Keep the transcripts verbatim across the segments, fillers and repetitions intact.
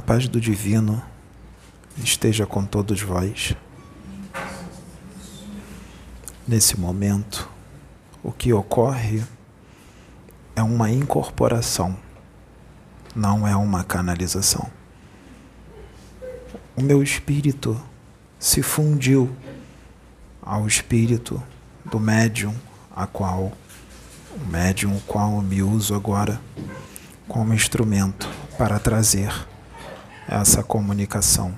paz do Divino esteja com todos vós. Nesse momento, o que ocorre é uma incorporação, não é uma canalização. O meu espírito se fundiu ao espírito do médium, a qual, o médium o qual eu me uso agora como instrumento para trazer essa comunicação.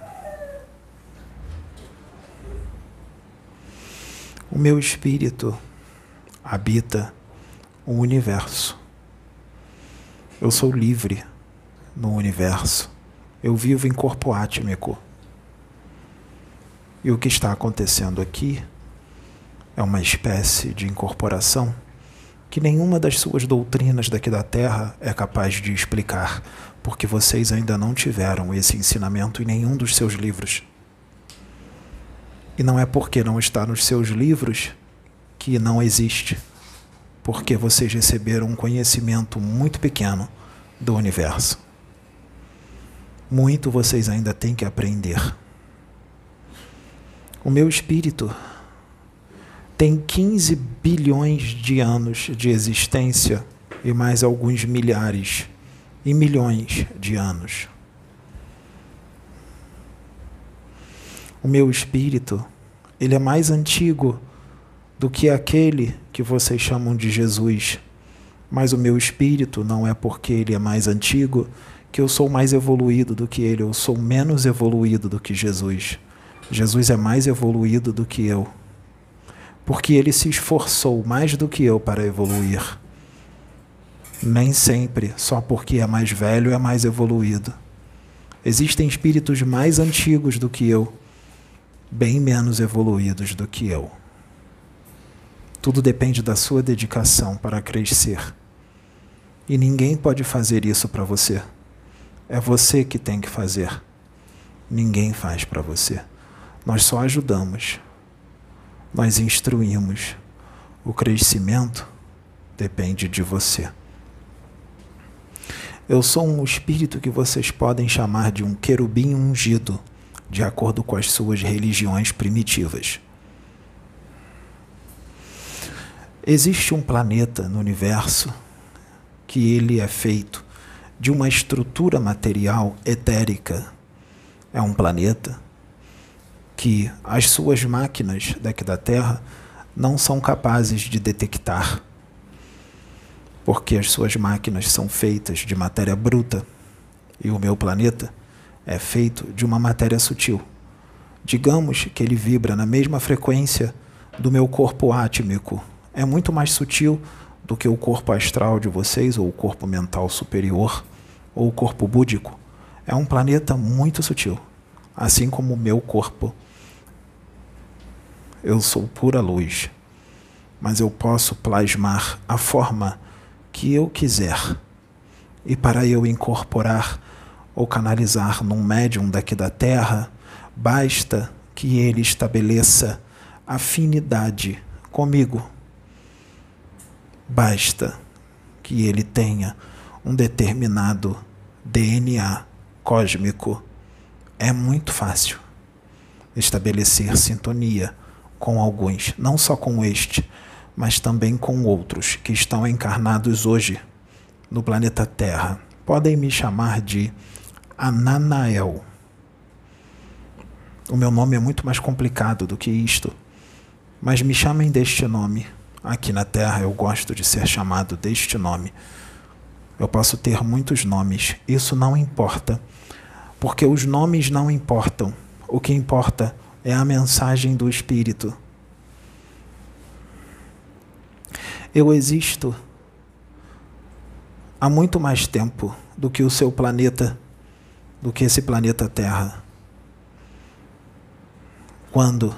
O meu espírito habita o universo. Eu sou livre no universo. Eu vivo em corpo átmico. E o que está acontecendo aqui é uma espécie de incorporação que nenhuma das suas doutrinas daqui da Terra é capaz de explicar, porque vocês ainda não tiveram esse ensinamento em nenhum dos seus livros. E não é porque não está nos seus livros que não existe, porque vocês receberam um conhecimento muito pequeno do universo. Muito vocês ainda têm que aprender. O meu espírito tem quinze bilhões de anos de existência e mais alguns milhares e milhões de anos. O meu espírito, ele é mais antigo do que aquele que vocês chamam de Jesus. Mas o meu espírito não é porque ele é mais antigo que eu sou mais evoluído do que ele, eu sou menos evoluído do que Jesus. Jesus é mais evoluído do que eu, porque ele se esforçou mais do que eu para evoluir. Nem sempre, só porque é mais velho, é mais evoluído. Existem espíritos mais antigos do que eu, bem menos evoluídos do que eu. Tudo depende da sua dedicação para crescer. E ninguém pode fazer isso para você. É você que tem que fazer. Ninguém faz para você. Nós só ajudamos. Nós instruímos. O crescimento depende de você. Eu sou um espírito que vocês podem chamar de um querubim ungido, de acordo com as suas religiões primitivas. Existe um planeta no universo que ele é feito de uma estrutura material etérica. É um planeta que as suas máquinas daqui da Terra não são capazes de detectar, porque as suas máquinas são feitas de matéria bruta e o meu planeta é feito de uma matéria sutil. Digamos que ele vibra na mesma frequência do meu corpo átmico. É muito mais sutil do que o corpo astral de vocês, ou o corpo mental superior, ou o corpo búdico. É um planeta muito sutil, assim como o meu corpo. Eu sou pura luz, mas eu posso plasmar a forma que eu quiser. E para eu incorporar ou canalizar num médium daqui da Terra, basta que ele estabeleça afinidade comigo. Basta que ele tenha um determinado D N A cósmico. É muito fácil estabelecer sintonia com alguns, não só com este, mas também com outros que estão encarnados hoje no planeta Terra. Podem me chamar de Ananael. O meu nome é muito mais complicado do que isto, mas me chamem deste nome. Aqui na Terra eu gosto de ser chamado deste nome. Eu posso ter muitos nomes, isso não importa, porque os nomes não importam. O que importa é a mensagem do Espírito. Eu existo há muito mais tempo do que o seu planeta, do que esse planeta Terra. Quando,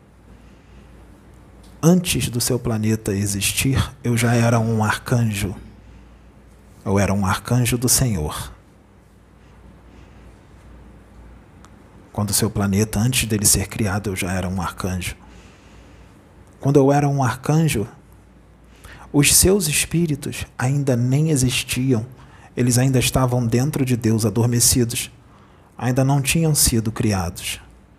antes do seu planeta existir, eu já era um arcanjo. Eu era um arcanjo do Senhor. Quando o seu planeta, antes dele ser criado, eu já era um arcanjo. Quando eu era um arcanjo, os seus espíritos ainda nem existiam. Eles ainda estavam dentro de Deus, adormecidos. ainda não tinham sido criados.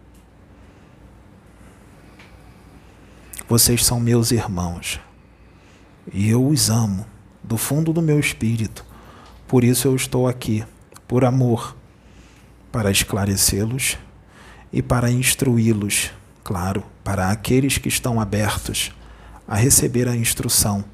Vocês são meus irmãos, e eu os amo do fundo do meu espírito. Por isso eu estou aqui, por amor, para esclarecê-los e para instruí-los, claro, para aqueles que estão abertos a receber a instrução.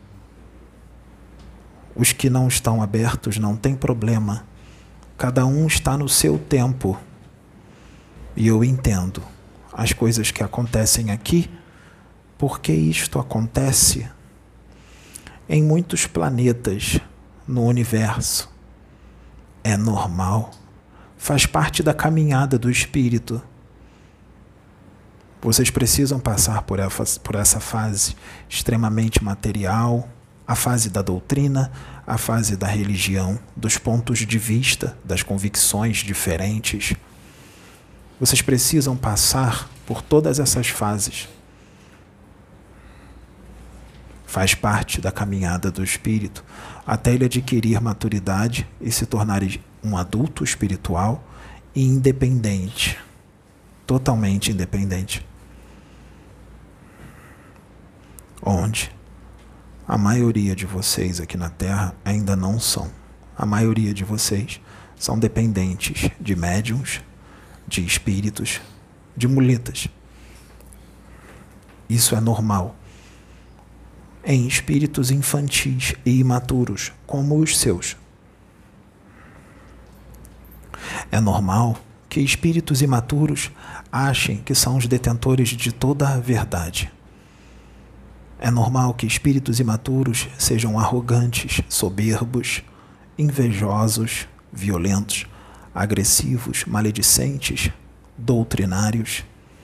Os que não estão abertos não tem problema. Cada um está no seu tempo. E eu entendo as coisas que acontecem aqui, porque isto acontece em muitos planetas no universo. É normal. Faz parte da caminhada do espírito. Vocês precisam passar por essa fase extremamente material, a fase da doutrina, a fase da religião, dos pontos de vista, das convicções diferentes. Vocês precisam passar por todas essas fases. Faz parte da caminhada do espírito, até ele adquirir maturidade e se tornar um adulto espiritual e independente, totalmente independente. Onde a maioria de vocês aqui na Terra ainda não são. A maioria de vocês são dependentes de médiuns, de espíritos, de muletas. Isso é normal em espíritos infantis e imaturos, como os seus. É normal que espíritos imaturos achem que são os detentores de toda a verdade. É normal que espíritos imaturos sejam arrogantes, soberbos, invejosos, violentos, agressivos, maledicentes, doutrinários.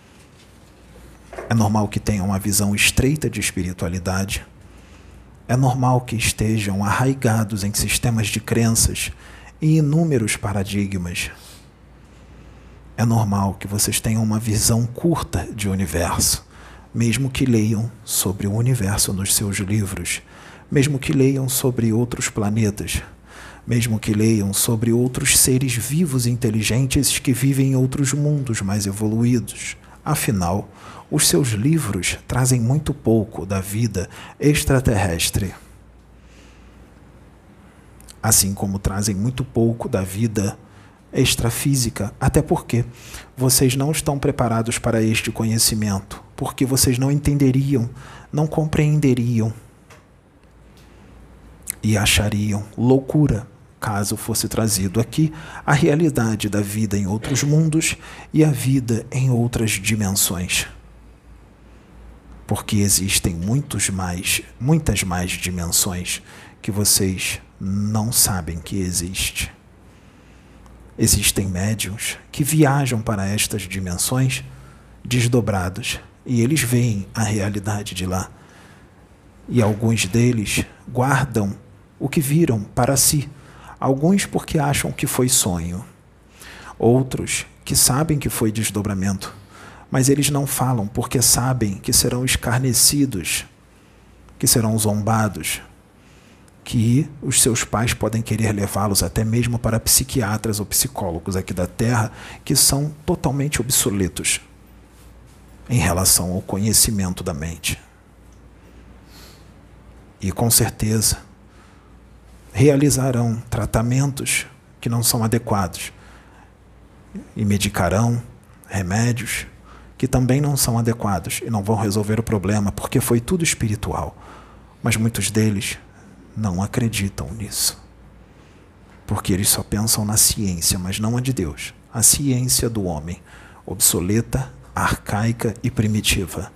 É normal que tenham uma visão estreita de espiritualidade. É normal que estejam arraigados em sistemas de crenças e inúmeros paradigmas. É normal que vocês tenham uma visão curta de universo, mesmo que leiam sobre o universo nos seus livros, mesmo que leiam sobre outros planetas, mesmo que leiam sobre outros seres vivos e inteligentes que vivem em outros mundos mais evoluídos. Afinal, os seus livros trazem muito pouco da vida extraterrestre, assim como trazem muito pouco da vida extrafísica, até porque vocês não estão preparados para este conhecimento, porque vocês não entenderiam, não compreenderiam e achariam loucura caso fosse trazido aqui a realidade da vida em outros mundos e a vida em outras dimensões. Porque existem muitos mais, muitas mais dimensões que vocês não sabem que existe. Existem médiuns que viajam para estas dimensões desdobrados e eles veem a realidade de lá. E alguns deles guardam o que viram para si. Alguns porque acham que foi sonho. Outros que sabem que foi desdobramento. Mas eles não falam porque sabem que serão escarnecidos, que serão zombados, que os seus pais podem querer levá-los até mesmo para psiquiatras ou psicólogos aqui da Terra, que são totalmente obsoletos em relação ao conhecimento da mente. E com certeza realizarão tratamentos que não são adequados e medicarão remédios que também não são adequados e não vão resolver o problema porque foi tudo espiritual. Mas muitos deles não acreditam nisso, porque eles só pensam na ciência, mas não a de Deus. A ciência do homem, obsoleta, arcaica e primitiva.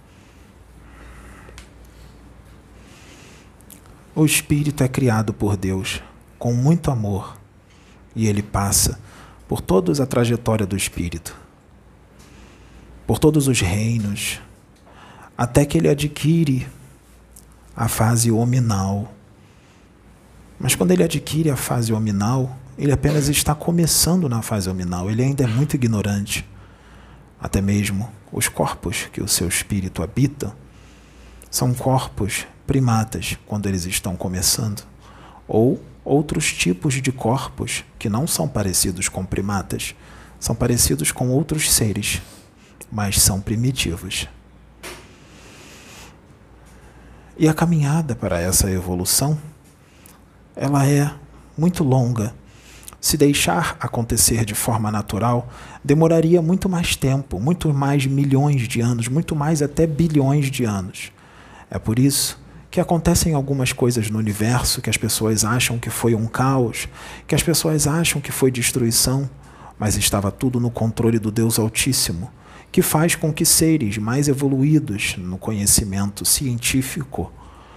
O espírito é criado por Deus com muito amor e ele passa por toda a trajetória do espírito, por todos os reinos, até que ele adquire a fase hominal. Mas quando ele adquire a fase hominal, ele apenas está começando na fase hominal, ele ainda é muito ignorante. Até mesmo os corpos que o seu espírito habita são corpos primatas quando eles estão começando, ou outros tipos de corpos que não são parecidos com primatas, São parecidos com outros seres, mas são primitivos. E a caminhada para essa evolução, ela é muito longa. Se deixar acontecer de forma natural, demoraria muito mais tempo, muito mais milhões de anos, muito mais até bilhões de anos. É por isso que acontecem algumas coisas no universo que as pessoas acham que foi um caos, que as pessoas acham que foi destruição, mas estava tudo no controle do Deus Altíssimo, que faz com que seres mais evoluídos no conhecimento científico,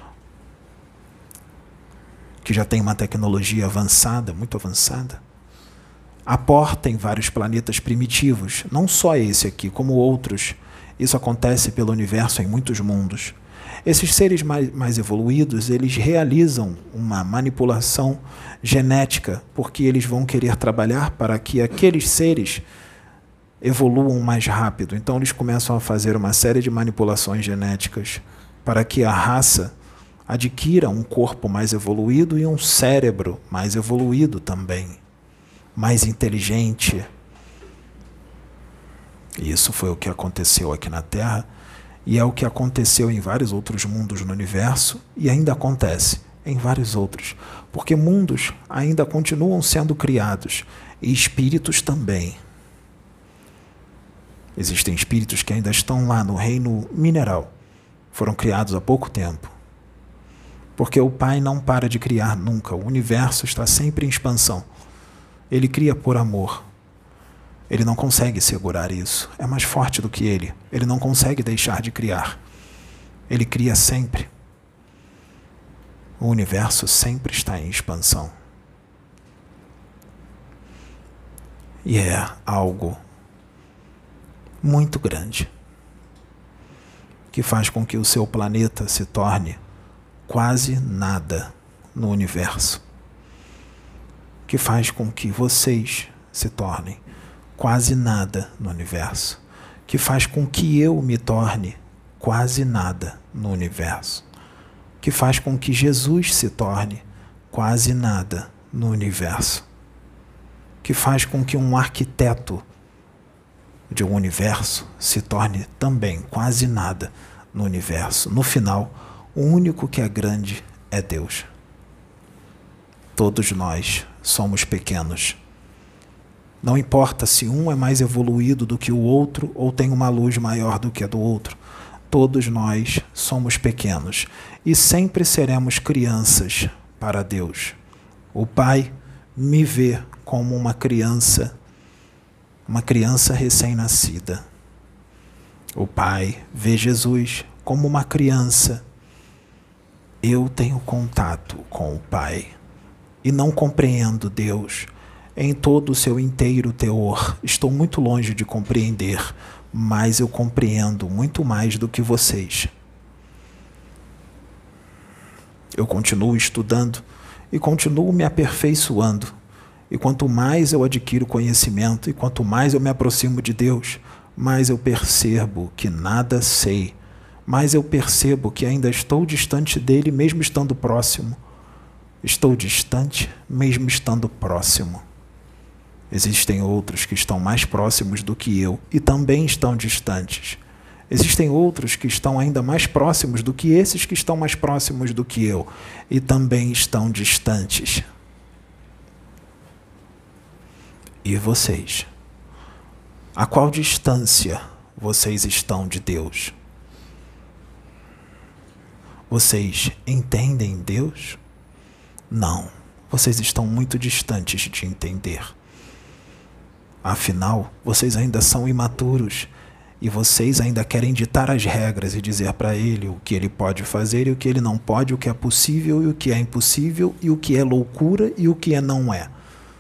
que já tem uma tecnologia avançada, muito avançada, aportem vários planetas primitivos, não só esse aqui, como outros. Isso acontece pelo universo em muitos mundos. Esses seres mais, mais evoluídos, eles realizam uma manipulação genética, porque eles vão querer trabalhar para que aqueles seres evoluam mais rápido. Então eles começam a fazer uma série de manipulações genéticas para que a raça adquira um corpo mais evoluído e um cérebro mais evoluído também, mais inteligente. Isso foi o que aconteceu aqui na Terra e é o que aconteceu em vários outros mundos no universo e ainda acontece em vários outros, porque mundos ainda continuam sendo criados e espíritos também. Existem espíritos que ainda estão lá no reino mineral, foram criados há pouco tempo. Porque o Pai não para de criar nunca. O universo está sempre em expansão. Ele cria por amor. Ele não consegue segurar isso. É mais forte do que ele. Ele não consegue deixar de criar. Ele cria sempre. O universo sempre está em expansão. E é algo muito grande que faz com que o seu planeta se torne quase nada no universo, que faz com que vocês se tornem quase nada no universo, que faz com que eu me torne quase nada no universo, que faz com que Jesus se torne quase nada no universo, que faz com que um arquiteto de um universo se torne também quase nada no universo. No final, o único que é grande é Deus. Todos nós somos pequenos. Não importa se um é mais evoluído do que o outro ou tem uma luz maior do que a do outro. Todos nós somos pequenos e sempre seremos crianças para Deus. O Pai me vê como uma criança, uma criança recém-nascida. O Pai vê Jesus como uma criança. Eu tenho contato com o Pai e não compreendo Deus em todo o seu inteiro teor. Estou muito longe de compreender, mas eu compreendo muito mais do que vocês. Eu continuo estudando e continuo me aperfeiçoando. E quanto mais eu adquiro conhecimento e quanto mais eu me aproximo de Deus, mais eu percebo que nada sei. Mas eu percebo que ainda estou distante dele, mesmo estando próximo. Estou distante, mesmo estando próximo. Existem outros que estão mais próximos do que eu e também estão distantes. Existem outros que estão ainda mais próximos do que esses que estão mais próximos do que eu e também estão distantes. E vocês? A qual distância vocês estão de Deus? Vocês entendem Deus? Não, vocês estão muito distantes de entender. Afinal, vocês ainda são imaturos e vocês ainda querem ditar as regras e dizer para ele o que ele pode fazer e o que ele não pode, o que é possível e o que é impossível, e o que é loucura e o que é não é.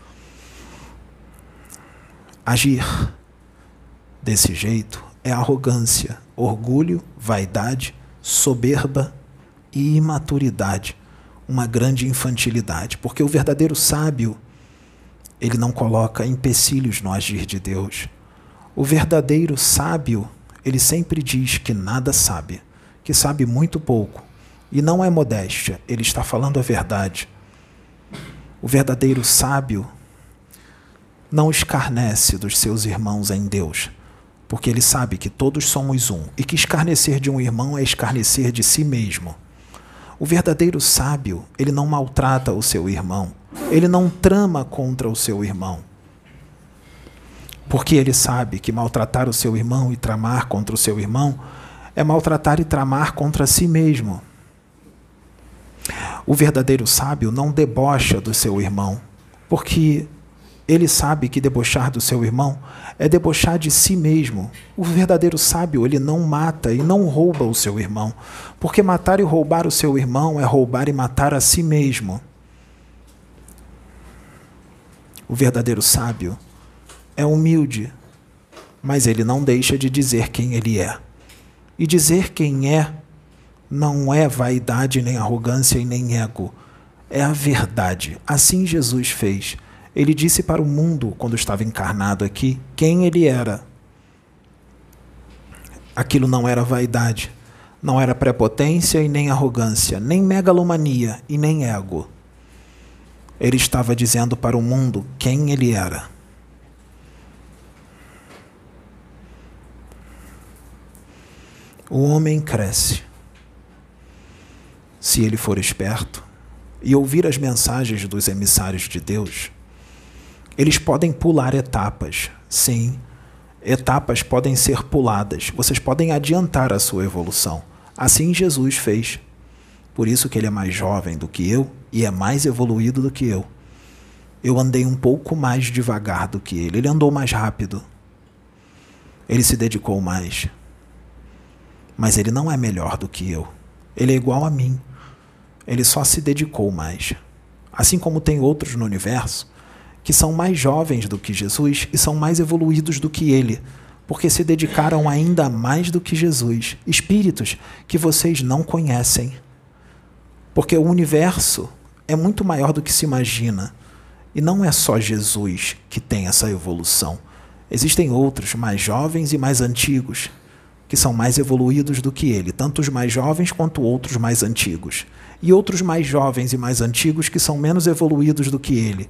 Agir desse jeito é arrogância, orgulho, vaidade, soberba e imaturidade, uma grande infantilidade, porque o verdadeiro sábio, ele não coloca empecilhos no agir de Deus. O verdadeiro sábio, ele sempre diz que nada sabe, que sabe muito pouco, e não é modéstia, ele está falando a verdade. O verdadeiro sábio não escarnece dos seus irmãos em Deus, porque ele sabe que todos somos um e que escarnecer de um irmão é escarnecer de si mesmo. O verdadeiro sábio, ele não maltrata o seu irmão, ele não trama contra o seu irmão, porque ele sabe que maltratar o seu irmão e tramar contra o seu irmão é maltratar e tramar contra si mesmo. O verdadeiro sábio não debocha do seu irmão, porque ele sabe que debochar do seu irmão é debochar de si mesmo. O verdadeiro sábio, ele não mata e não rouba o seu irmão, porque matar e roubar o seu irmão é roubar e matar a si mesmo. O verdadeiro sábio é humilde, mas ele não deixa de dizer quem ele é. E dizer quem é não é vaidade, nem arrogância e nem ego. É a verdade. Assim Jesus fez. Ele disse para o mundo, quando estava encarnado aqui, quem ele era. Aquilo não era vaidade, não era prepotência e nem arrogância, nem megalomania e nem ego. Ele estava dizendo para o mundo quem ele era. O homem cresce, se ele for esperto e ouvir as mensagens dos emissários de Deus. Eles podem pular etapas, sim, etapas podem ser puladas, vocês podem adiantar a sua evolução. Assim Jesus fez. Por isso que ele é mais jovem do que eu e é mais evoluído do que eu. Eu andei um pouco mais devagar do que ele, ele andou mais rápido. Ele se dedicou mais. Mas ele não é melhor do que eu. Ele é igual a mim. Ele só se dedicou mais. Assim como tem outros no universo que são mais jovens do que Jesus e são mais evoluídos do que ele, porque se dedicaram ainda mais do que Jesus. Espíritos que vocês não conhecem. Porque o universo é muito maior do que se imagina. E não é só Jesus que tem essa evolução. Existem outros mais jovens e mais antigos que são mais evoluídos do que ele, tanto os mais jovens quanto outros mais antigos. E outros mais jovens e mais antigos que são menos evoluídos do que ele.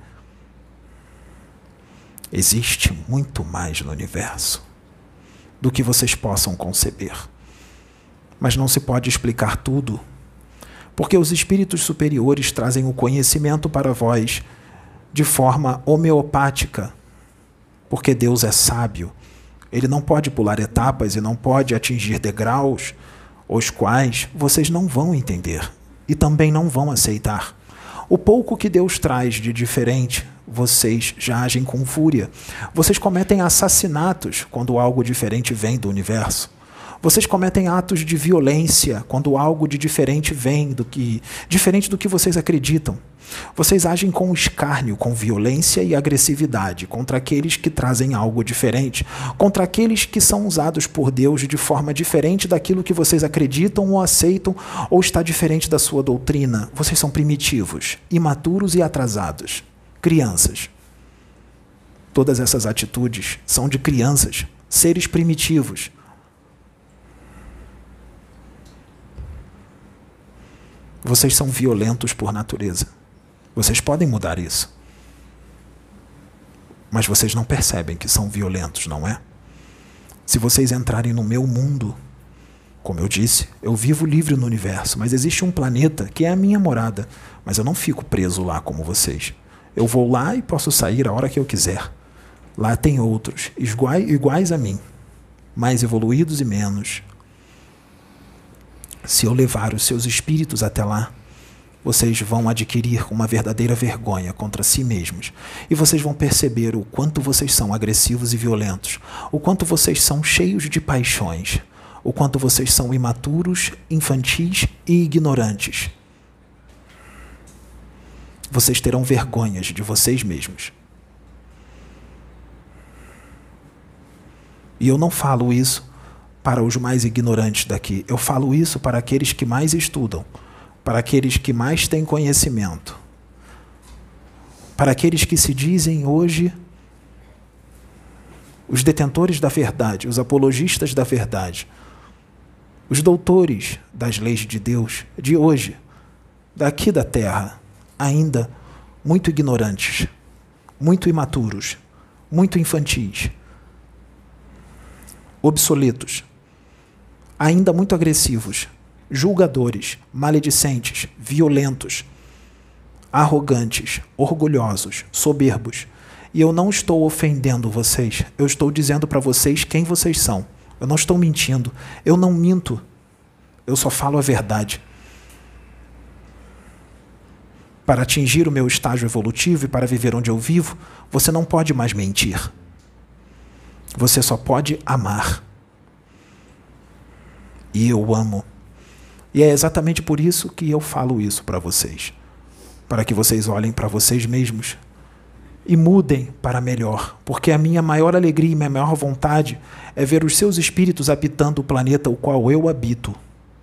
Existe muito mais no universo do que vocês possam conceber. Mas não se pode explicar tudo, porque os espíritos superiores trazem o conhecimento para vós de forma homeopática, porque Deus é sábio. Ele não pode pular etapas e não pode atingir degraus, os quais vocês não vão entender e também não vão aceitar. O pouco que Deus traz de diferente, vocês já agem com fúria. Vocês cometem assassinatos quando algo diferente vem do universo. Vocês cometem atos de violência quando algo de diferente vem do que, diferente do que vocês acreditam. Vocês agem com escárnio, com violência e agressividade contra aqueles que trazem algo diferente, contra aqueles que são usados por Deus de forma diferente daquilo que vocês acreditam ou aceitam ou está diferente da sua doutrina. Vocês são primitivos, imaturos e atrasados. Crianças. Todas essas atitudes são de crianças, seres primitivos. Vocês são violentos por natureza. Vocês podem mudar isso. Mas vocês não percebem que são violentos, não é? Se vocês entrarem no meu mundo, como eu disse, eu vivo livre no universo, mas existe um planeta que é a minha morada, mas eu não fico preso lá como vocês. Eu vou lá e posso sair a hora que eu quiser. Lá tem outros, iguais, iguais a mim, mais evoluídos e menos. Se eu levar os seus espíritos até lá, vocês vão adquirir uma verdadeira vergonha contra si mesmos. E vocês vão perceber o quanto vocês são agressivos e violentos, o quanto vocês são cheios de paixões, o quanto vocês são imaturos, infantis e ignorantes. Vocês terão vergonhas de vocês mesmos. E eu não falo isso para os mais ignorantes daqui. Eu falo isso para aqueles que mais estudam, para aqueles que mais têm conhecimento, para aqueles que se dizem hoje os detentores da verdade, os apologistas da verdade, os doutores das leis de Deus de hoje, daqui da Terra, ainda muito ignorantes, muito imaturos, muito infantis, obsoletos, ainda muito agressivos, julgadores, maledicentes, violentos, arrogantes, orgulhosos, soberbos. E eu não estou ofendendo vocês, eu estou dizendo para vocês quem vocês são. Eu não estou mentindo, eu não minto, eu só falo a verdade. Para atingir o meu estágio evolutivo e para viver onde eu vivo, você não pode mais mentir. Você só pode amar. E eu amo. E é exatamente por isso que eu falo isso para vocês. Para que vocês olhem para vocês mesmos e mudem para melhor. Porque a minha maior alegria e minha maior vontade é ver os seus espíritos habitando o planeta o qual eu habito.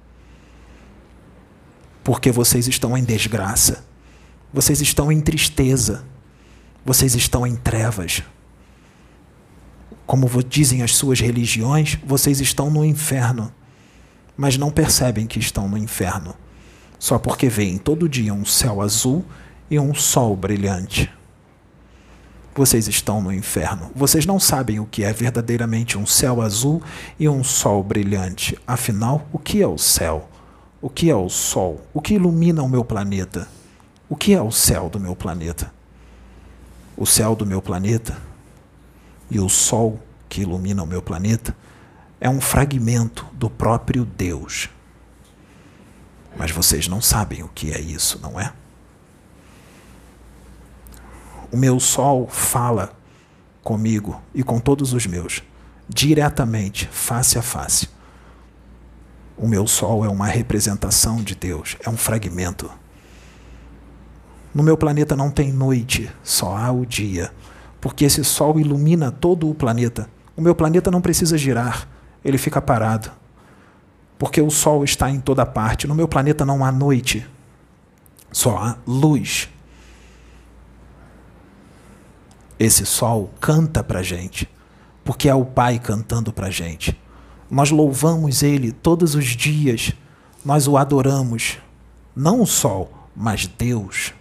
Porque vocês estão em desgraça. Vocês estão em tristeza. Vocês estão em trevas. Como dizem as suas religiões, vocês estão no inferno. Mas não percebem que estão no inferno. Só porque veem todo dia um céu azul e um sol brilhante. Vocês estão no inferno. Vocês não sabem o que é verdadeiramente um céu azul e um sol brilhante. Afinal, o que é o céu? O que é o sol? O que ilumina o meu planeta? O que é o céu do meu planeta? O céu do meu planeta e o sol que ilumina o meu planeta é um fragmento do próprio Deus. Mas vocês não sabem o que é isso, não é? O meu sol fala comigo e com todos os meus, diretamente, face a face. O meu sol é uma representação de Deus, é um fragmento. No meu planeta não tem noite, só há o dia, porque esse sol ilumina todo o planeta. O meu planeta não precisa girar, ele fica parado, porque o sol está em toda parte. No meu planeta não há noite, só há luz. Esse sol canta para a gente, porque é o Pai cantando para a gente. Nós louvamos Ele todos os dias, nós o adoramos, não o sol, mas Deus.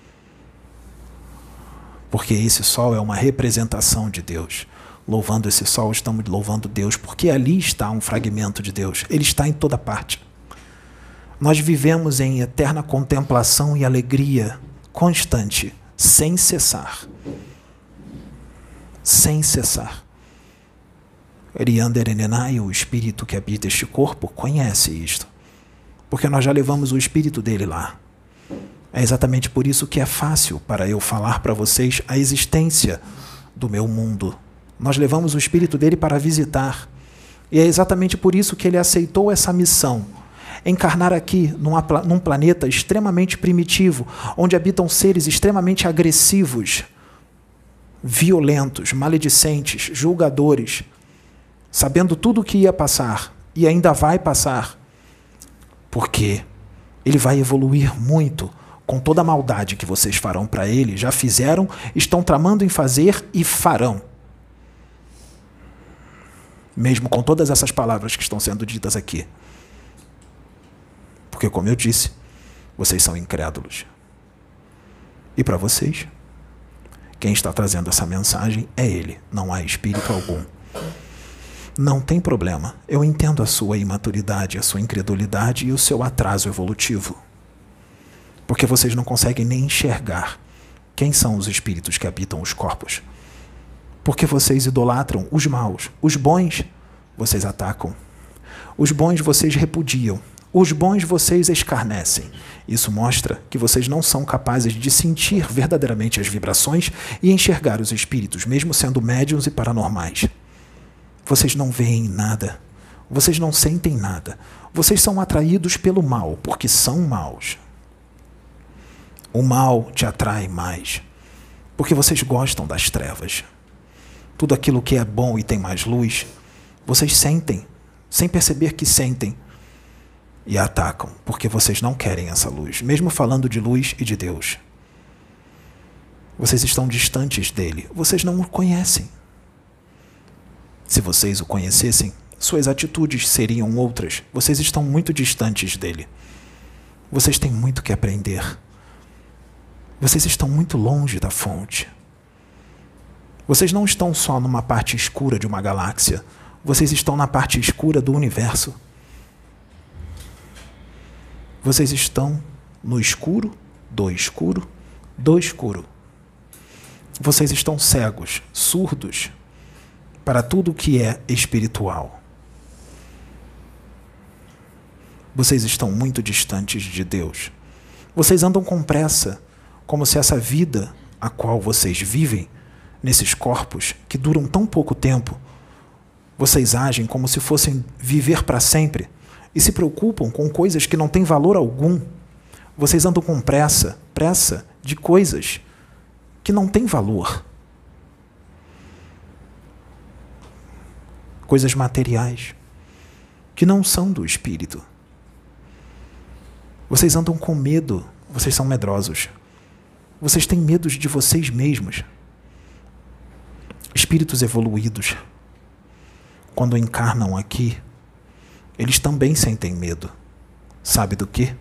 Porque esse sol é uma representação de Deus. Louvando esse sol, estamos louvando Deus, porque ali está um fragmento de Deus. Ele está em toda parte. Nós vivemos em eterna contemplação e alegria constante, sem cessar. Sem cessar. Erianderenenai, o espírito que habita este corpo, conhece isto. Porque nós já levamos o espírito dele lá. É exatamente por isso que é fácil para eu falar para vocês a existência do meu mundo. Nós levamos o espírito dele para visitar. E é exatamente por isso que ele aceitou essa missão. Encarnar aqui numa, num planeta extremamente primitivo, onde habitam seres extremamente agressivos, violentos, maledicentes, julgadores, sabendo tudo o que ia passar e ainda vai passar, porque ele vai evoluir muito com toda a maldade que vocês farão para ele, já fizeram, estão tramando em fazer e farão. Mesmo com todas essas palavras que estão sendo ditas aqui. Porque, como eu disse, vocês são incrédulos. E para vocês, quem está trazendo essa mensagem é ele, não há espírito algum. Não tem problema, eu entendo a sua imaturidade, a sua incredulidade e o seu atraso evolutivo. Porque vocês não conseguem nem enxergar quem são os espíritos que habitam os corpos. Porque vocês idolatram os maus. Os bons, vocês atacam. Os bons vocês repudiam. Os bons vocês escarnecem. Isso mostra que vocês não são capazes de sentir verdadeiramente as vibrações e enxergar os espíritos, mesmo sendo médiuns e paranormais. Vocês não veem nada. Vocês não sentem nada. Vocês são atraídos pelo mal, porque são maus. O mal te atrai mais, porque vocês gostam das trevas. Tudo aquilo que é bom e tem mais luz, vocês sentem, sem perceber que sentem, e atacam, porque vocês não querem essa luz, mesmo falando de luz e de Deus. Vocês estão distantes dele, vocês não o conhecem. Se vocês o conhecessem, suas atitudes seriam outras. Vocês estão muito distantes dele. Vocês têm muito que aprender. Vocês estão muito longe da fonte. Vocês não estão só numa parte escura de uma galáxia. Vocês estão na parte escura do universo. Vocês estão no escuro, do escuro, do escuro. Vocês estão cegos, surdos para tudo que é espiritual. Vocês estão muito distantes de Deus. Vocês andam com pressa, como se essa vida a qual vocês vivem, nesses corpos que duram tão pouco tempo, vocês agem como se fossem viver para sempre e se preocupam com coisas que não têm valor algum. Vocês andam com pressa, pressa de coisas que não têm valor. Coisas materiais que não são do espírito. Vocês andam com medo, vocês são medrosos. Vocês têm medo de vocês mesmos. Espíritos evoluídos, quando encarnam aqui, eles também sentem medo. Sabe do quê?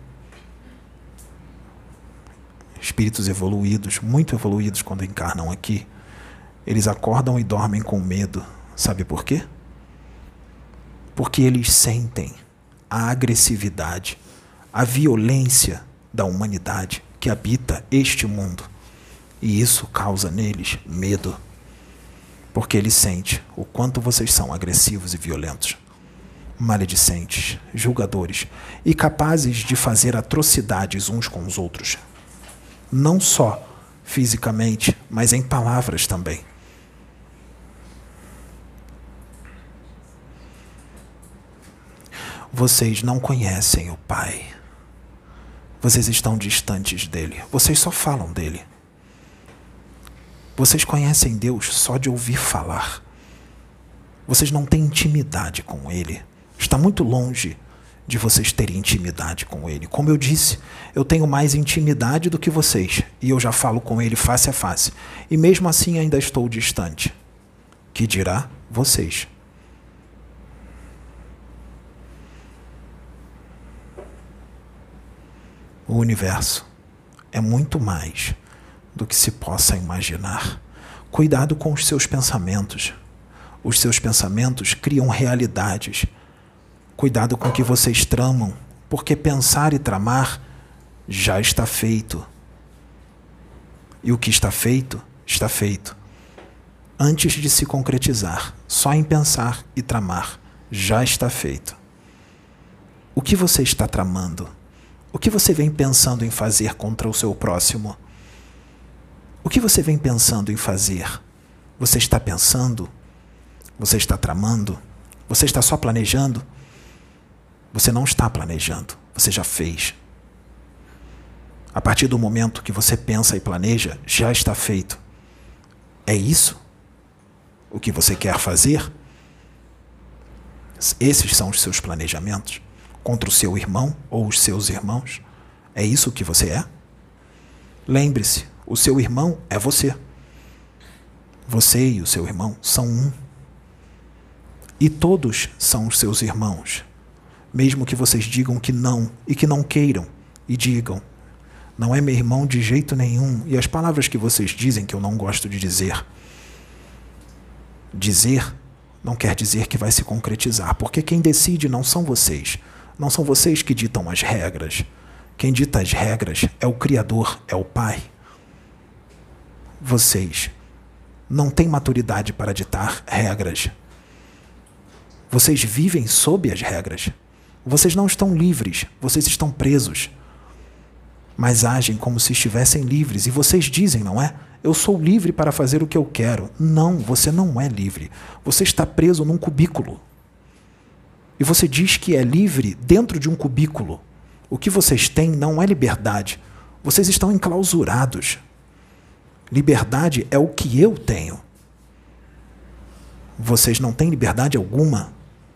Espíritos evoluídos, muito evoluídos, quando encarnam aqui, eles acordam e dormem com medo. Sabe por quê? Porque eles sentem a agressividade, a violência da humanidade que habita este mundo. E isso causa neles medo. Porque eles sentem o quanto vocês são agressivos e violentos, maledicentes, julgadores e capazes de fazer atrocidades uns com os outros. Não só fisicamente, mas em palavras também. Vocês não conhecem o Pai. Vocês estão distantes dele. Vocês só falam dele. Vocês conhecem Deus só de ouvir falar. Vocês não têm intimidade com ele. Está muito longe de vocês terem intimidade com ele. Como eu disse, eu tenho mais intimidade do que vocês. E eu já falo com ele face a face. E mesmo assim ainda estou distante. Que dirá vocês? O universo é muito mais do que se possa imaginar. Cuidado com os seus pensamentos. Os seus pensamentos criam realidades. Cuidado com o que vocês tramam, porque pensar e tramar já está feito. E o que está feito, está feito. Antes de se concretizar, só em pensar e tramar, já está feito. O que você está tramando? O que você vem pensando em fazer contra o seu próximo? O que você vem pensando em fazer? Você está pensando? Você está tramando? Você está só planejando? Você não está planejando, você já fez. A partir do momento que você pensa e planeja, já está feito. É isso o que você quer fazer? Esses são os seus planejamentos contra o seu irmão ou os seus irmãos? É isso que você é? Lembre-se, o seu irmão é você. Você e o seu irmão são um. E todos são os seus irmãos. Mesmo que vocês digam que não e que não queiram, e digam, não é meu irmão de jeito nenhum, e as palavras que vocês dizem que eu não gosto de dizer. Dizer não quer dizer que vai se concretizar, porque quem decide não são vocês. Não são vocês que ditam as regras. Quem dita as regras é o Criador, é o Pai. Vocês não têm maturidade para ditar regras. Vocês vivem sob as regras. Vocês não estão livres, vocês estão presos. Mas agem como se estivessem livres. E vocês dizem, não é? Eu sou livre para fazer o que eu quero. Não, você não é livre. Você está preso num cubículo. E você diz que é livre dentro de um cubículo. O que vocês têm não é liberdade. Vocês estão enclausurados. Liberdade é o que eu tenho. Vocês não têm liberdade alguma.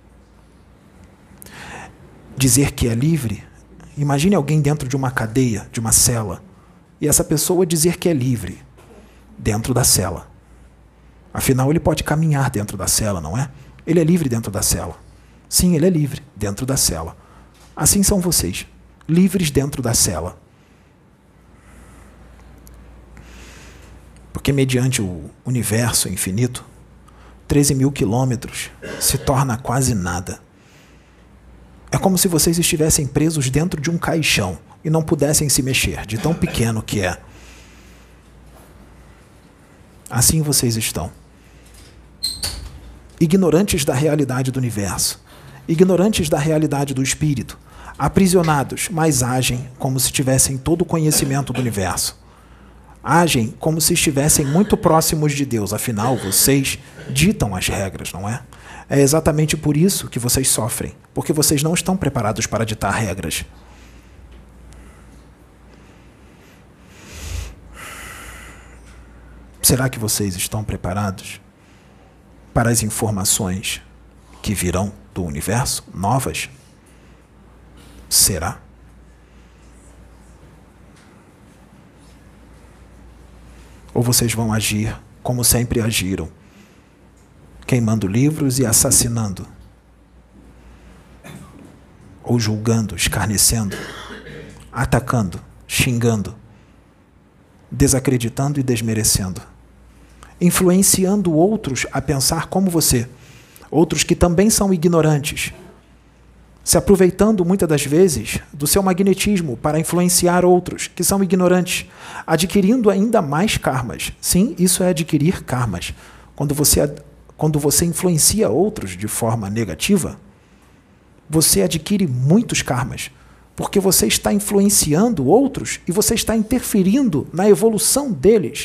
Dizer que é livre, imagine alguém dentro de uma cadeia, de uma cela, e essa pessoa dizer que é livre dentro da cela. Afinal, ele pode caminhar dentro da cela, não é? Ele é livre dentro da cela. Sim, ele é livre dentro da cela. Assim são vocês, livres dentro da cela. Porque mediante o universo infinito, treze mil quilômetros se torna quase nada. É como se vocês estivessem presos dentro de um caixão e não pudessem se mexer, de tão pequeno que é. Assim vocês estão. Ignorantes da realidade do universo, ignorantes da realidade do espírito, aprisionados, mas agem como se tivessem todo o conhecimento do universo. Agem como se estivessem muito próximos de Deus, afinal, vocês ditam as regras, não é? É exatamente por isso que vocês sofrem, porque vocês não estão preparados para ditar regras. Será que vocês estão preparados para as informações que virão do universo, novas? Será? Ou vocês vão agir como sempre agiram, queimando livros e assassinando, ou julgando, escarnecendo, atacando, xingando, desacreditando e desmerecendo, influenciando outros a pensar como você, outros que também são ignorantes, se aproveitando muitas das vezes do seu magnetismo para influenciar outros que são ignorantes, adquirindo ainda mais karmas. Sim, isso é adquirir karmas. Quando você, quando você influencia outros de forma negativa, você adquire muitos karmas, porque você está influenciando outros e você está interferindo na evolução deles.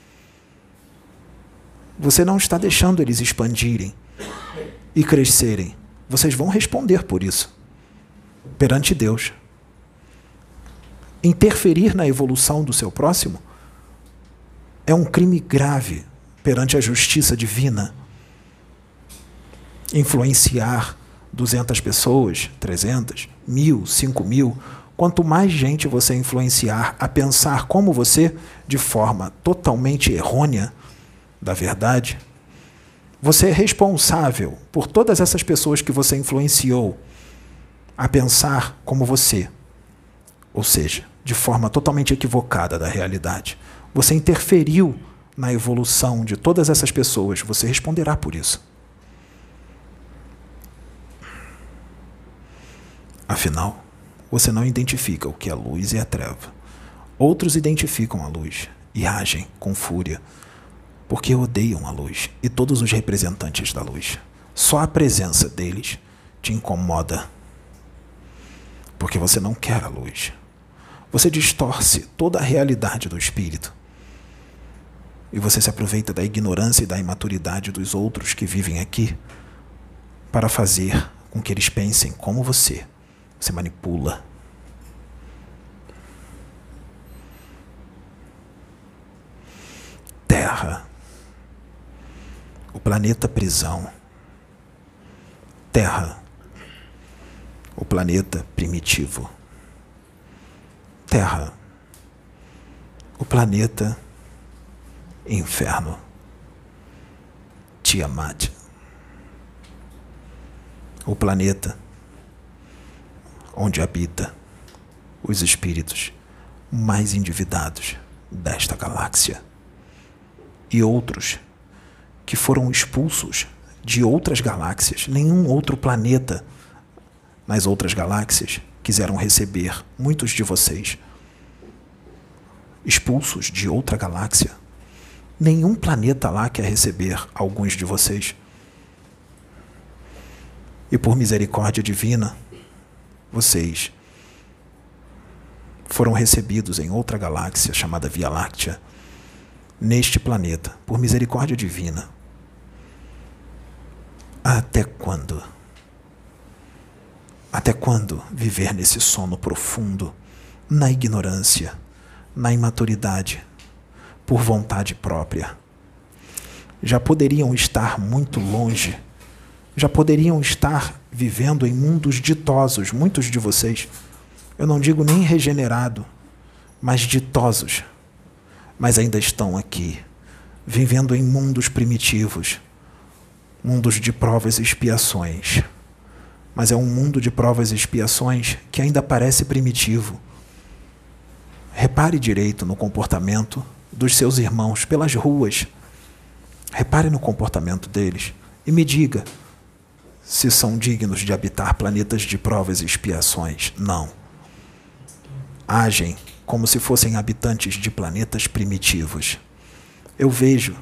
Você não está deixando eles expandirem e crescerem. Vocês vão responder por isso perante Deus. Interferir na evolução do seu próximo é um crime grave perante a justiça divina. Influenciar duzentas pessoas, trezentas, mil, cinco mil, quanto mais gente você influenciar a pensar como você, de forma totalmente errônea da verdade, você é responsável por todas essas pessoas que você influenciou a pensar como você, ou seja, de forma totalmente equivocada da realidade. Você interferiu na evolução de todas essas pessoas, você responderá por isso. Afinal, você não identifica o que é luz e a treva. Outros identificam a luz e agem com fúria, porque odeiam a luz e todos os representantes da luz. Só a presença deles te incomoda, porque você não quer a luz. Você distorce toda a realidade do espírito. E você se aproveita da ignorância e da imaturidade dos outros que vivem aqui para fazer com que eles pensem como você. Você manipula. Terra. O planeta prisão. Terra. O planeta primitivo. Terra. O planeta inferno. Tiamat. O planeta onde habita os espíritos mais endividados desta galáxia e outros que foram expulsos de outras galáxias. Nenhum outro planeta nas outras galáxias quiseram receber muitos de vocês. Expulsos de outra galáxia. Nenhum planeta lá quer receber alguns de vocês. E por misericórdia divina, vocês foram recebidos em outra galáxia chamada Via Láctea, neste planeta, por misericórdia divina. Até quando? Até quando viver nesse sono profundo, na ignorância, na imaturidade, por vontade própria? Já poderiam estar muito longe, já poderiam estar vivendo em mundos ditosos, muitos de vocês. Eu não digo nem regenerado, mas ditosos. Mas ainda estão aqui, vivendo em mundos primitivos, mundos de provas e expiações. Mas é um mundo de provas e expiações que ainda parece primitivo. Repare direito no comportamento dos seus irmãos pelas ruas. Repare no comportamento deles e me diga se são dignos de habitar planetas de provas e expiações. Não. Agem como se fossem habitantes de planetas primitivos. Eu vejo,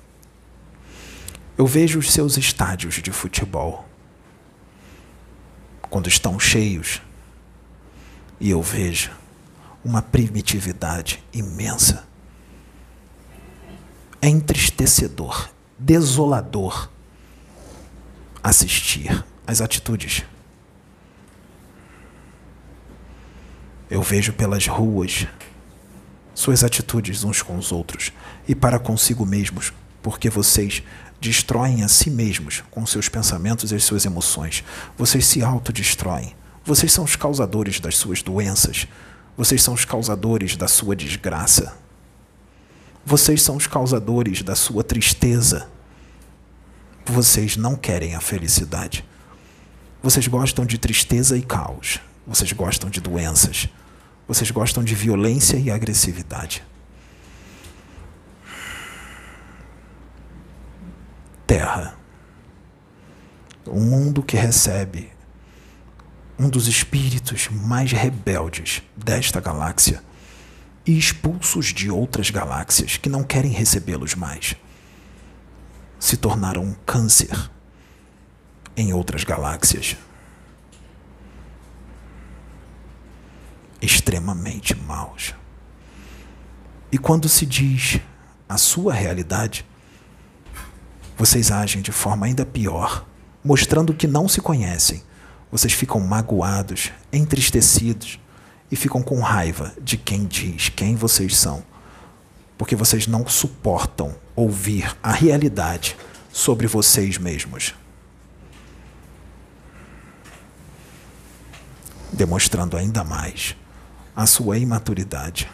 eu vejo os seus estádios de futebol, quando estão cheios, e eu vejo uma primitividade imensa. É entristecedor, desolador assistir às atitudes. Eu vejo pelas ruas suas atitudes uns com os outros e para consigo mesmos, porque vocês destroem a si mesmos com seus pensamentos e as suas emoções. Vocês se autodestroem. Vocês são os causadores das suas doenças. Vocês são os causadores da sua desgraça. Vocês são os causadores da sua tristeza. Vocês não querem a felicidade. Vocês gostam de tristeza e caos. Vocês gostam de doenças. Vocês gostam de violência e agressividade. Terra. Um mundo que recebe um dos espíritos mais rebeldes desta galáxia e expulsos de outras galáxias que não querem recebê-los mais. Se tornaram um câncer em outras galáxias. Extremamente maus. E quando se diz a sua realidade, vocês agem de forma ainda pior, mostrando que não se conhecem. Vocês ficam magoados, entristecidos e ficam com raiva de quem diz quem vocês são, porque vocês não suportam ouvir a realidade sobre vocês mesmos. Demonstrando ainda mais a sua imaturidade.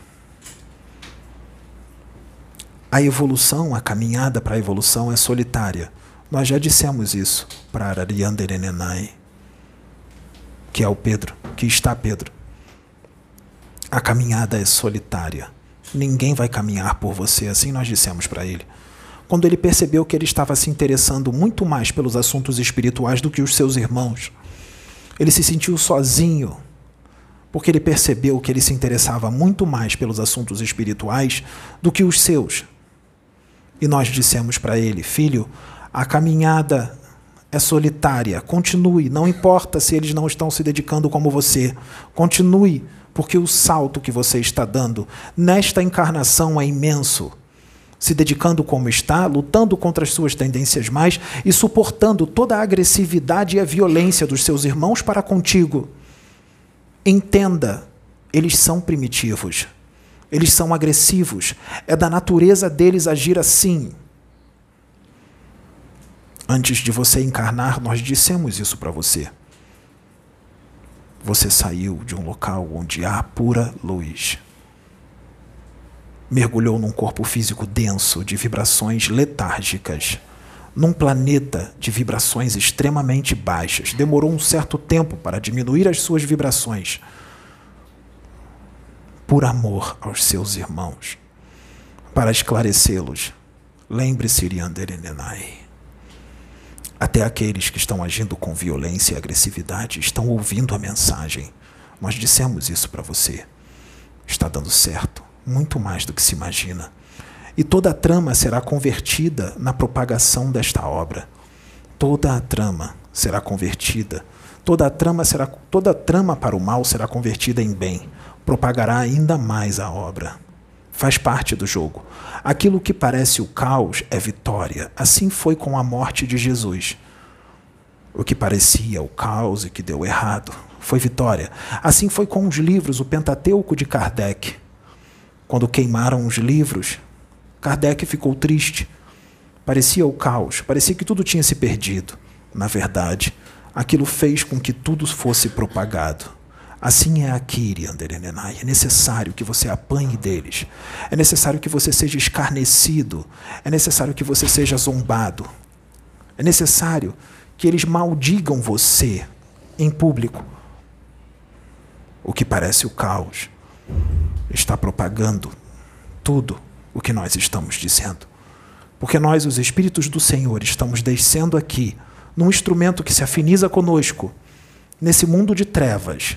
A evolução, a caminhada para a evolução é solitária. Nós já dissemos isso para Arianderenenai, que é o Pedro, que está Pedro. A caminhada é solitária. Ninguém vai caminhar por você, assim nós dissemos para ele. Quando ele percebeu que ele estava se interessando muito mais pelos assuntos espirituais do que os seus irmãos, ele se sentiu sozinho, porque ele percebeu que ele se interessava muito mais pelos assuntos espirituais do que os seus. E nós dissemos para ele: filho, a caminhada é solitária, continue, não importa se eles não estão se dedicando como você, continue, porque o salto que você está dando nesta encarnação é imenso. Se dedicando como está, lutando contra as suas tendências mais e suportando toda a agressividade e a violência dos seus irmãos para contigo. Entenda, eles são primitivos, eles são agressivos, é da natureza deles agir assim. Antes de você encarnar, nós dissemos isso para você. Você saiu de um local onde há pura luz. Mergulhou num corpo físico denso de vibrações letárgicas, num planeta de vibrações extremamente baixas. Demorou um certo tempo para diminuir as suas vibrações, por amor aos seus irmãos, para esclarecê-los. Lembre-se, Arianderenenai. Até aqueles que estão agindo com violência e agressividade estão ouvindo a mensagem. Nós dissemos isso para você. Está dando certo, muito mais do que se imagina. E toda a trama será convertida na propagação desta obra. Toda a trama será convertida. Toda a trama será, toda a trama para o mal será convertida em bem. Propagará ainda mais a obra. Faz parte do jogo. Aquilo que parece o caos é vitória. Assim foi com a morte de Jesus. O que parecia o caos e que deu errado foi vitória. Assim foi com os livros, o Pentateuco de Kardec. Quando queimaram os livros, Kardec ficou triste. Parecia o caos, parecia que tudo tinha se perdido. Na verdade, aquilo fez com que tudo fosse propagado. Assim é aqui, Arianderenenai. É necessário que você apanhe deles. É necessário que você seja escarnecido. É necessário que você seja zombado. É necessário que eles maldigam você em público. O que parece o caos está propagando tudo o que nós estamos dizendo. Porque nós, os Espíritos do Senhor, estamos descendo aqui num instrumento que se afiniza conosco, nesse mundo de trevas,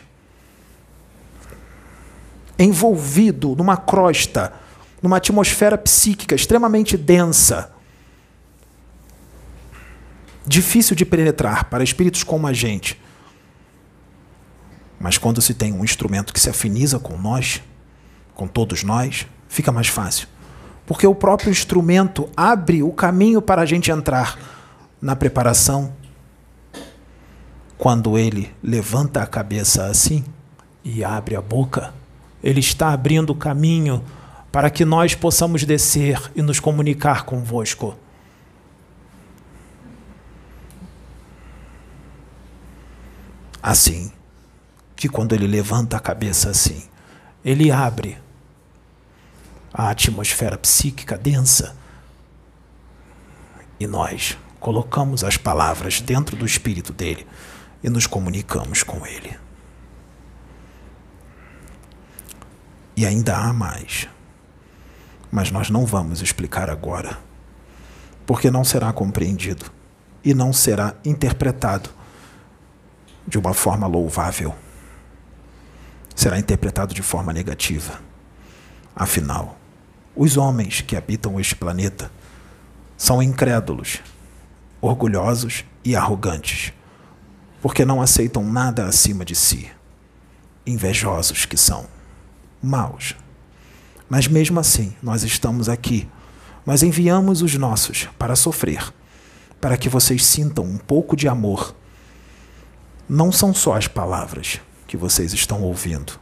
envolvido numa crosta, numa atmosfera psíquica extremamente densa, difícil de penetrar para espíritos como a gente. Mas quando se tem um instrumento que se afiniza com nós, com todos nós, fica mais fácil. Porque o próprio instrumento abre o caminho para a gente entrar na preparação. Quando ele levanta a cabeça assim e abre a boca, ele está abrindo o caminho para que nós possamos descer e nos comunicar convosco. Assim, que quando ele levanta a cabeça assim, ele abre a atmosfera psíquica densa e nós colocamos as palavras dentro do espírito dele e nos comunicamos com ele. E ainda há mais, mas nós não vamos explicar agora, porque não será compreendido e não será interpretado de uma forma louvável. Será interpretado de forma negativa. Afinal, os homens que habitam este planeta são incrédulos, orgulhosos e arrogantes, porque não aceitam nada acima de si. Invejosos que são, maus. Mas mesmo assim, nós estamos aqui. Nós enviamos os nossos para sofrer, para que vocês sintam um pouco de amor. Não são só as palavras que vocês estão ouvindo.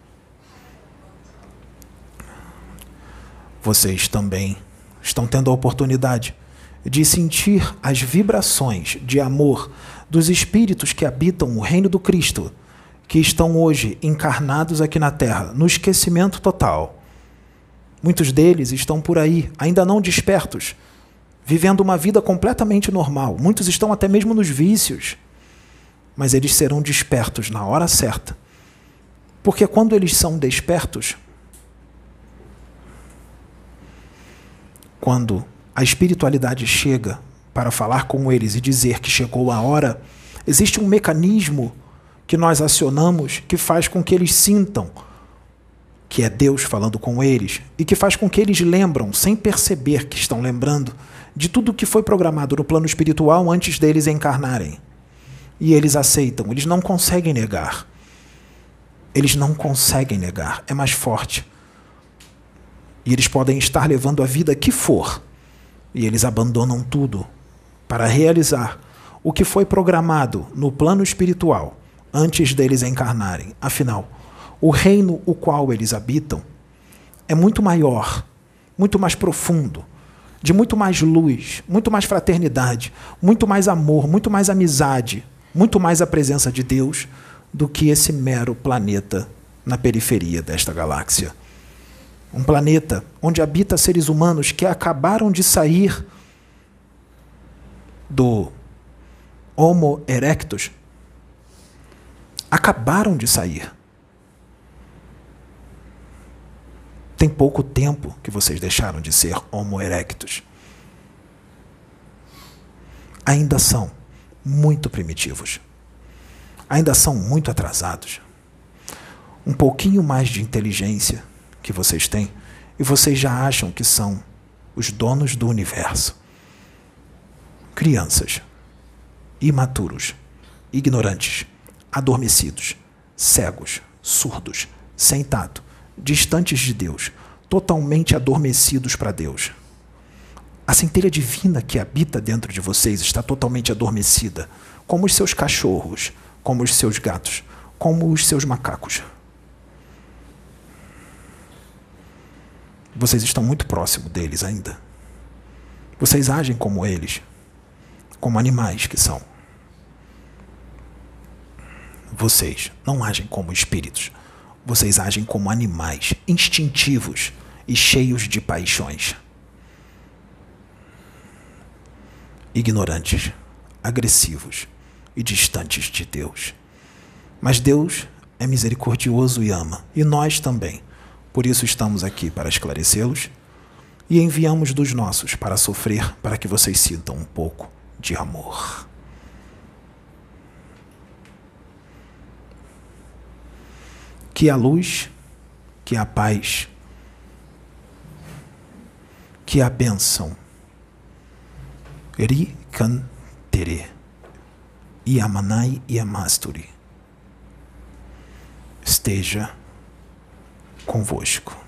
Vocês também estão tendo a oportunidade de sentir as vibrações de amor dos espíritos que habitam o reino do Cristo, que estão hoje encarnados aqui na Terra, no esquecimento total. Muitos deles estão por aí, ainda não despertos, vivendo uma vida completamente normal. Muitos estão até mesmo nos vícios, mas eles serão despertos na hora certa. Porque quando eles são despertos, quando a espiritualidade chega para falar com eles e dizer que chegou a hora, existe um mecanismo que nós acionamos que faz com que eles sintam que é Deus falando com eles e que faz com que eles lembram, sem perceber que estão lembrando, de tudo que foi programado no plano espiritual antes deles encarnarem. E eles aceitam, eles não conseguem negar. Eles não conseguem negar, é mais forte. E eles podem estar levando a vida que for, e eles abandonam tudo para realizar o que foi programado no plano espiritual antes deles encarnarem. Afinal, o reino o qual eles habitam é muito maior, muito mais profundo, de muito mais luz, muito mais fraternidade, muito mais amor, muito mais amizade, muito mais a presença de Deus do que esse mero planeta na periferia desta galáxia. Um planeta onde habita seres humanos que acabaram de sair do Homo erectus. Acabaram de sair. Tem pouco tempo que vocês deixaram de ser Homo erectus. Ainda são muito primitivos. Ainda são muito atrasados. Um pouquinho mais de inteligência que vocês têm, e vocês já acham que são os donos do universo. Crianças, imaturos, ignorantes, adormecidos, cegos, surdos, sem tato, distantes de Deus, totalmente adormecidos para Deus. A centelha divina que habita dentro de vocês está totalmente adormecida, como os seus cachorros, como os seus gatos, como os seus macacos. Vocês estão muito próximo deles ainda. Vocês agem como eles, como animais que são. Vocês não agem como espíritos. Vocês agem como animais instintivos e cheios de paixões. Ignorantes, agressivos e distantes de Deus. Mas Deus é misericordioso e ama, e nós também. Por isso estamos aqui para esclarecê-los e enviamos dos nossos para sofrer, para que vocês sintam um pouco de amor. Que a luz, que a paz, que a bênção, Ri Kan Tere, Yamanai Yamasturi, esteja convosco.